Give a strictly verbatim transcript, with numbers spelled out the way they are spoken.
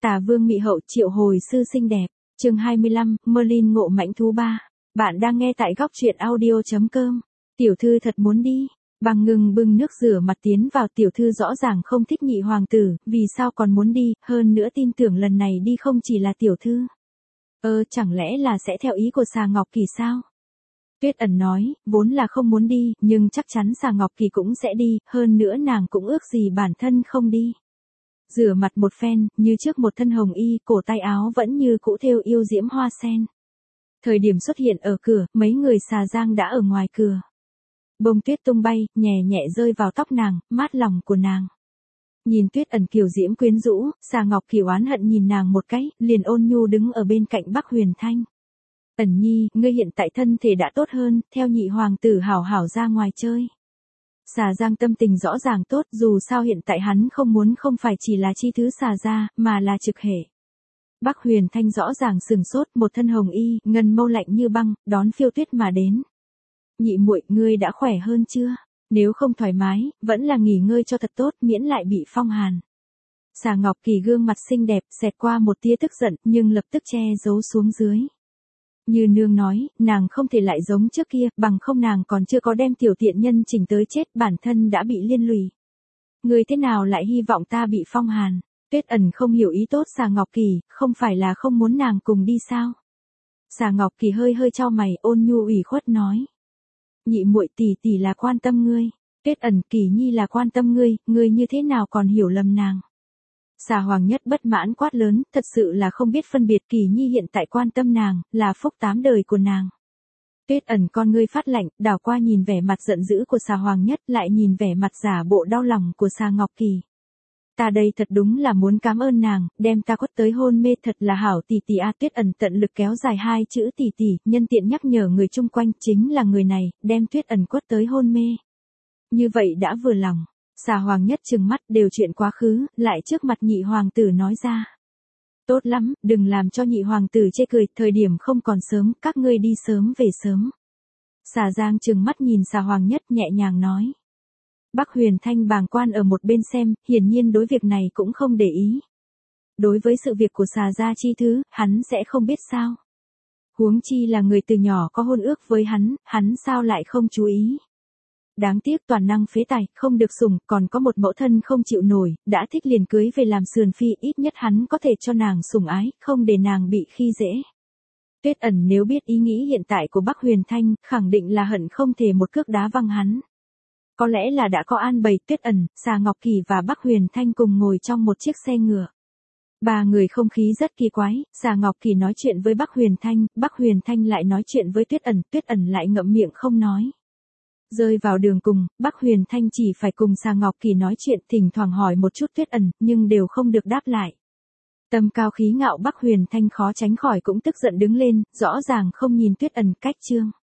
Tà vương mị hậu triệu hồi sư xinh đẹp. Chương hai mươi lăm, Merlin ngộ mãnh thú ba. Bạn đang nghe tại góc truyện audio chấm com. Tiểu thư thật muốn đi. Bằng ngừng bưng nước rửa mặt tiến vào, tiểu thư rõ ràng không thích nhị hoàng tử, vì sao còn muốn đi, hơn nữa tin tưởng lần này đi không chỉ là tiểu thư. Ơ chẳng lẽ là sẽ theo ý của Xà Ngọc Kỳ sao? Tuyết Ẩn nói, vốn là không muốn đi, nhưng chắc chắn Xà Ngọc Kỳ cũng sẽ đi, hơn nữa nàng cũng ước gì bản thân không đi. Rửa mặt một phen, như trước một thân hồng y, cổ tay áo vẫn như cũ thêu yêu diễm hoa sen. Thời điểm xuất hiện ở cửa, mấy người Xà Giang đã ở ngoài cửa. Bông tuyết tung bay, nhẹ nhẹ rơi vào tóc nàng, mát lòng của nàng. Nhìn Tuyết Ẩn kiều diễm quyến rũ, Xà Ngọc Kỳ oán hận nhìn nàng một cái, liền ôn nhu đứng ở bên cạnh Bắc Huyền Thanh. Ẩn nhi, ngươi hiện tại thân thể đã tốt hơn, theo nhị hoàng tử hảo hảo ra ngoài chơi. Xà Giang tâm tình rõ ràng tốt, dù sao hiện tại hắn không muốn không phải chỉ là chi thứ Xà gia, mà là trực hệ. Bắc Huyền Thanh rõ ràng sừng sốt, một thân hồng y, ngân mâu lạnh như băng, đón phiêu tuyết mà đến. Nhị muội, ngươi đã khỏe hơn chưa? Nếu không thoải mái, vẫn là nghỉ ngơi cho thật tốt, miễn lại bị phong hàn. Xà Ngọc Kỳ gương mặt xinh đẹp, xẹt qua một tia tức giận, nhưng lập tức che giấu xuống dưới. Như nương nói, nàng không thể lại giống trước kia, bằng không nàng còn chưa có đem tiểu tiện nhân chỉnh tới chết, bản thân đã bị liên lụy. Người thế nào lại hy vọng ta bị phong hàn? Tuyết Ẩn không hiểu ý tốt Xà Ngọc Kỳ, không phải là không muốn nàng cùng đi sao? Xà Ngọc Kỳ hơi hơi chau mày, ôn nhu ủy khuất nói. Nhị muội, tỷ tỷ là quan tâm ngươi. Tuyết Ẩn, Kỳ nhi là quan tâm ngươi, ngươi như thế nào còn hiểu lầm nàng? Xà Hoàng Nhất bất mãn quát lớn, thật sự là không biết phân biệt, Kỳ nhi hiện tại quan tâm nàng, là phúc tám đời của nàng. Tuyết Ẩn con ngươi phát lạnh, đảo qua nhìn vẻ mặt giận dữ của Xà Hoàng Nhất, lại nhìn vẻ mặt giả bộ đau lòng của Xà Ngọc Kỳ. Ta đây thật đúng là muốn cảm ơn nàng, đem ta quất tới hôn mê, thật là hảo tỷ tỷ a. Tuyết Ẩn tận lực kéo dài hai chữ tỷ tỷ, nhân tiện nhắc nhở người chung quanh, chính là người này, đem Tuyết Ẩn quất tới hôn mê. Như vậy đã vừa lòng. Xà Hoàng Nhất trừng mắt, đều chuyện quá khứ, lại trước mặt nhị hoàng tử nói ra. Tốt lắm, đừng làm cho nhị hoàng tử chê cười, thời điểm không còn sớm, các ngươi đi sớm về sớm. Xà Giang trừng mắt nhìn Xà Hoàng Nhất, nhẹ nhàng nói. Bắc Huyền Thanh bàng quan ở một bên xem, hiển nhiên đối việc này cũng không để ý. Đối với sự việc của Xà gia chi thứ, hắn sẽ không biết sao. Huống chi là người từ nhỏ có hôn ước với hắn, hắn sao lại không chú ý. Đáng tiếc toàn năng phế tài, không được sủng, còn có một mẫu thân không chịu nổi, đã thích liền cưới về làm sườn phi, ít nhất hắn có thể cho nàng sủng ái, không để nàng bị khi dễ. Tuyết Ẩn nếu biết ý nghĩ hiện tại của Bắc Huyền Thanh, khẳng định là hận không thể một cước đá văng hắn. Có lẽ là đã có an bày, Tuyết Ẩn, Xà Ngọc Kỳ và Bắc Huyền Thanh cùng ngồi trong một chiếc xe ngựa. Ba người không khí rất kỳ quái, Xà Ngọc Kỳ nói chuyện với Bắc Huyền Thanh, Bắc Huyền Thanh lại nói chuyện với Tuyết Ẩn, Tuyết Ẩn lại ngậm miệng không nói. Rơi vào đường cùng, Bắc Huyền Thanh chỉ phải cùng Xà Ngọc Kỳ nói chuyện, thỉnh thoảng hỏi một chút Tuyết Ẩn, nhưng đều không được đáp lại. Tâm cao khí ngạo Bắc Huyền Thanh khó tránh khỏi cũng tức giận đứng lên, rõ ràng không nhìn Tuyết Ẩn cách chương.